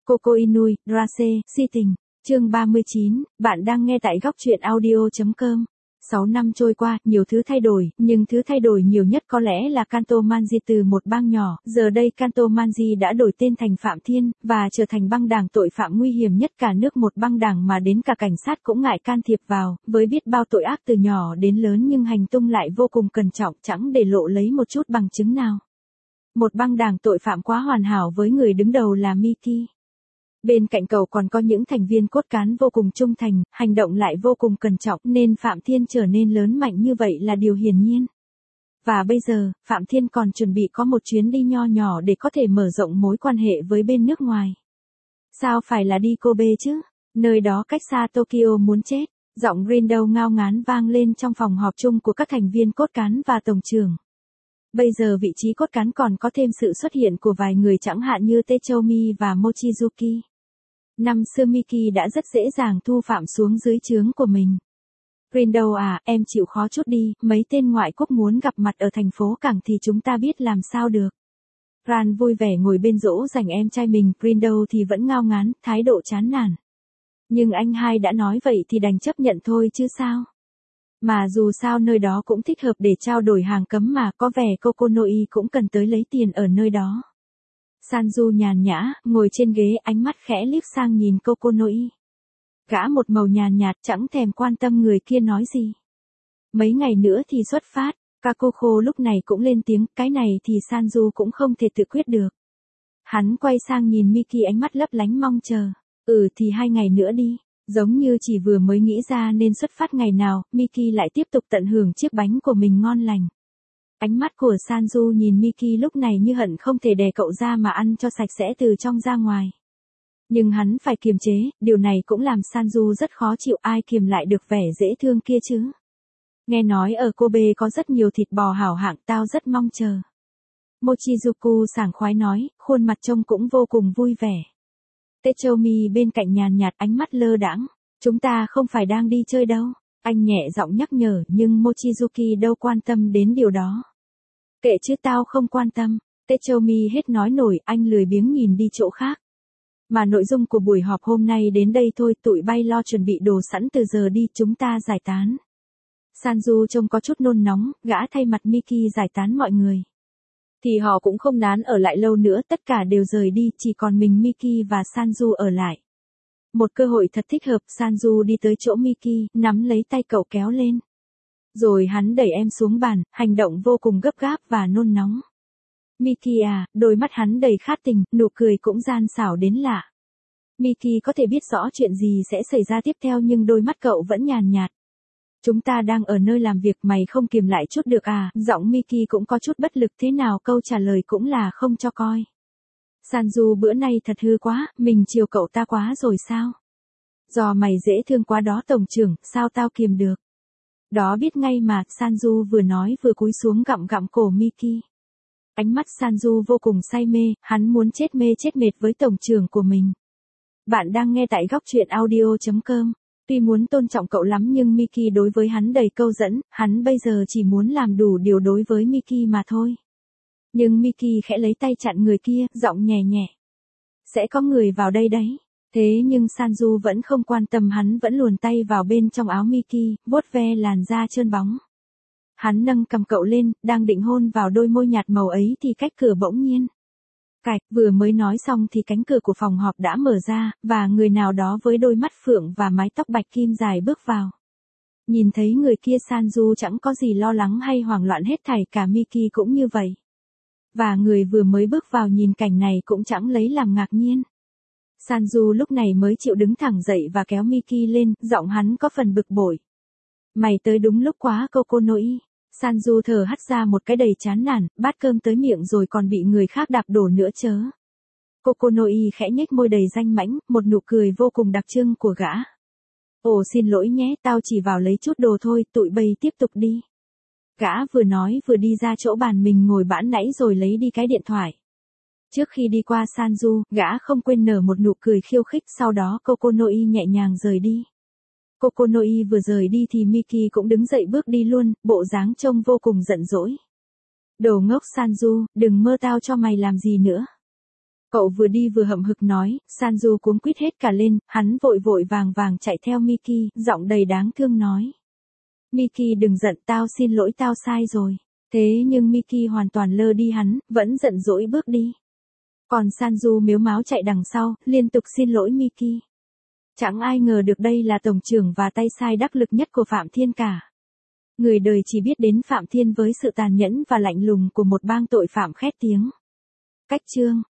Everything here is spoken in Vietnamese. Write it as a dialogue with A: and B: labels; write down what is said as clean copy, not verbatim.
A: Coco Inui, Rase, si tình. Chương 39, bạn đang nghe tại góc truyện audio.com. 6 năm trôi qua, nhiều thứ thay đổi, nhưng thứ thay đổi nhiều nhất có lẽ là Kanto Manji từ một bang nhỏ, giờ đây Kanto Manji đã đổi tên thành Phạm Thiên, và trở thành băng đảng tội phạm nguy hiểm nhất cả nước, một băng đảng mà đến cả cảnh sát cũng ngại can thiệp vào, với biết bao tội ác từ nhỏ đến lớn nhưng hành tung lại vô cùng cẩn trọng, chẳng để lộ lấy một chút bằng chứng nào. Một băng đảng tội phạm quá hoàn hảo với người đứng đầu là Miki. Bên cạnh cậu còn có những thành viên cốt cán vô cùng trung thành, hành động lại vô cùng cẩn trọng nên Phạm Thiên trở nên lớn mạnh như vậy là điều hiển nhiên. Và bây giờ, Phạm Thiên còn chuẩn bị có một chuyến đi nho nhỏ để có thể mở rộng mối quan hệ với bên nước ngoài. Sao phải là đi Kobe chứ? Nơi đó cách xa Tokyo muốn chết. Giọng Rindo ngao ngán vang lên trong phòng họp chung của các thành viên cốt cán và tổng trưởng. Bây giờ vị trí cốt cán còn có thêm sự xuất hiện của vài người chẳng hạn như Techomi và Mochizuki. Năm xưa Miki đã rất dễ dàng thu Phạm xuống dưới trướng của mình. Rindo à, em chịu khó chút đi, mấy tên ngoại quốc muốn gặp mặt ở thành phố cảng thì chúng ta biết làm sao được. Ran vui vẻ ngồi bên dỗ dành em trai mình, Rindo thì vẫn ngao ngán, thái độ chán nản. Nhưng anh hai đã nói vậy thì đành chấp nhận thôi chứ sao. Mà dù sao nơi đó cũng thích hợp để trao đổi hàng cấm mà, có vẻ Kokonoi cũng cần tới lấy tiền ở nơi đó. Sanju nhàn nhã, ngồi trên ghế, ánh mắt khẽ liếc sang nhìn Kokonoi. Gã một màu nhàn nhạt, chẳng thèm quan tâm người kia nói gì. Mấy ngày nữa thì xuất phát, Kakoko lúc này cũng lên tiếng, cái này thì Sanju cũng không thể tự quyết được. Hắn quay sang nhìn Miki, ánh mắt lấp lánh mong chờ. Thì 2 ngày nữa đi. Giống như chỉ vừa mới nghĩ ra nên xuất phát ngày nào, Miki lại tiếp tục tận hưởng chiếc bánh của mình ngon lành. Ánh mắt của Sanju nhìn Miki lúc này như hận không thể đè cậu ra mà ăn cho sạch sẽ từ trong ra ngoài. Nhưng hắn phải kiềm chế, điều này cũng làm Sanju rất khó chịu, ai kiềm lại được vẻ dễ thương kia chứ. Nghe nói ở Kobe có rất nhiều thịt bò hảo hạng, tao rất mong chờ. Mochizuku sảng khoái nói, khuôn mặt trông cũng vô cùng vui vẻ. Techomi bên cạnh nhàn nhạt, ánh mắt lơ đãng. Chúng ta không phải đang đi chơi đâu. Anh nhẹ giọng nhắc nhở, nhưng Mochizuki đâu quan tâm đến điều đó. Kệ chứ, tao không quan tâm. Techomi hết nói nổi, anh lười biếng nhìn đi chỗ khác. Mà nội dung của buổi họp hôm nay đến đây thôi, tụi bay lo chuẩn bị đồ sẵn từ giờ đi, chúng ta giải tán. Sanju trông có chút nôn nóng, gã thay mặt Miki giải tán mọi người. Thì họ cũng không nán ở lại lâu nữa, tất cả đều rời đi, chỉ còn mình Miki và Sanju ở lại. Một cơ hội thật thích hợp, Sanju đi tới chỗ Miki, nắm lấy tay cậu kéo lên. Rồi hắn đẩy em xuống bàn, hành động vô cùng gấp gáp và nôn nóng. Miki à, đôi mắt hắn đầy khát tình, nụ cười cũng gian xảo đến lạ. Miki có thể biết rõ chuyện gì sẽ xảy ra tiếp theo nhưng đôi mắt cậu vẫn nhàn nhạt. Chúng ta đang ở nơi làm việc, mày không kiềm lại chút được à? Giọng Miki cũng có chút bất lực, thế nào câu trả lời cũng là không cho coi. Sanju bữa nay thật hư quá, mình chiều cậu ta quá rồi sao? Do mày dễ thương quá đó tổng trưởng, sao tao kiềm được? Đó biết ngay mà, Sanju vừa nói vừa cúi xuống gặm gặm cổ Miki. Ánh mắt Sanju vô cùng say mê, hắn muốn chết mê chết mệt với tổng trưởng của mình. Bạn đang nghe tại góc truyện audio.com. Tuy muốn tôn trọng cậu lắm nhưng Miki đối với hắn đầy câu dẫn, hắn bây giờ chỉ muốn làm đủ điều đối với Miki mà thôi. Nhưng Miki khẽ lấy tay chặn người kia, giọng nhẹ nhẹ. Sẽ có người vào đây đấy. Thế nhưng Sanju vẫn không quan tâm, hắn vẫn luồn tay vào bên trong áo Miki, vuốt ve làn da trơn bóng. Hắn nâng cầm cậu lên, đang định hôn vào đôi môi nhạt màu ấy thì cách cửa bỗng nhiên. Cạch, vừa mới nói xong thì cánh cửa của phòng họp đã mở ra, và người nào đó với đôi mắt phượng và mái tóc bạch kim dài bước vào. Nhìn thấy người kia, Sanju chẳng có gì lo lắng hay hoảng loạn hết thảy, cả Miki cũng như vậy. Và người vừa mới bước vào nhìn cảnh này cũng chẳng lấy làm ngạc nhiên. Sanju lúc này mới chịu đứng thẳng dậy và kéo Miki lên, giọng hắn có phần bực bội. Mày tới đúng lúc quá Kokonoi. Sanju thở hắt ra một cái đầy chán nản, bát cơm tới miệng rồi còn bị người khác đạp đổ nữa chớ. Kokonoi khẽ nhếch môi đầy danh mãnh, một nụ cười vô cùng đặc trưng của gã. Ồ xin lỗi nhé, tao chỉ vào lấy chút đồ thôi, tụi bay tiếp tục đi. Gã vừa nói vừa đi ra chỗ bàn mình ngồi bẵn nãy rồi lấy đi cái điện thoại. Trước khi đi qua Sanju, gã không quên nở một nụ cười khiêu khích, sau đó Kokonoi nhẹ nhàng rời đi. Kokonoi vừa rời đi thì Miki cũng đứng dậy bước đi luôn, bộ dáng trông vô cùng giận dỗi. Đồ ngốc Sanju, đừng mơ tao cho mày làm gì nữa. Cậu vừa đi vừa hậm hực nói, Sanju cuống quýt hết cả lên, hắn vội vội vàng vàng chạy theo Miki, giọng đầy đáng thương nói. Miki đừng giận, tao xin lỗi, tao sai rồi. Thế nhưng Miki hoàn toàn lơ đi hắn, vẫn giận dỗi bước đi. Còn Sanju mếu máo chạy đằng sau, liên tục xin lỗi Miki. Chẳng ai ngờ được đây là tổng trưởng và tay sai đắc lực nhất của Phạm Thiên cả. Người đời chỉ biết đến Phạm Thiên với sự tàn nhẫn và lạnh lùng của một bang tội phạm khét tiếng. Cách chương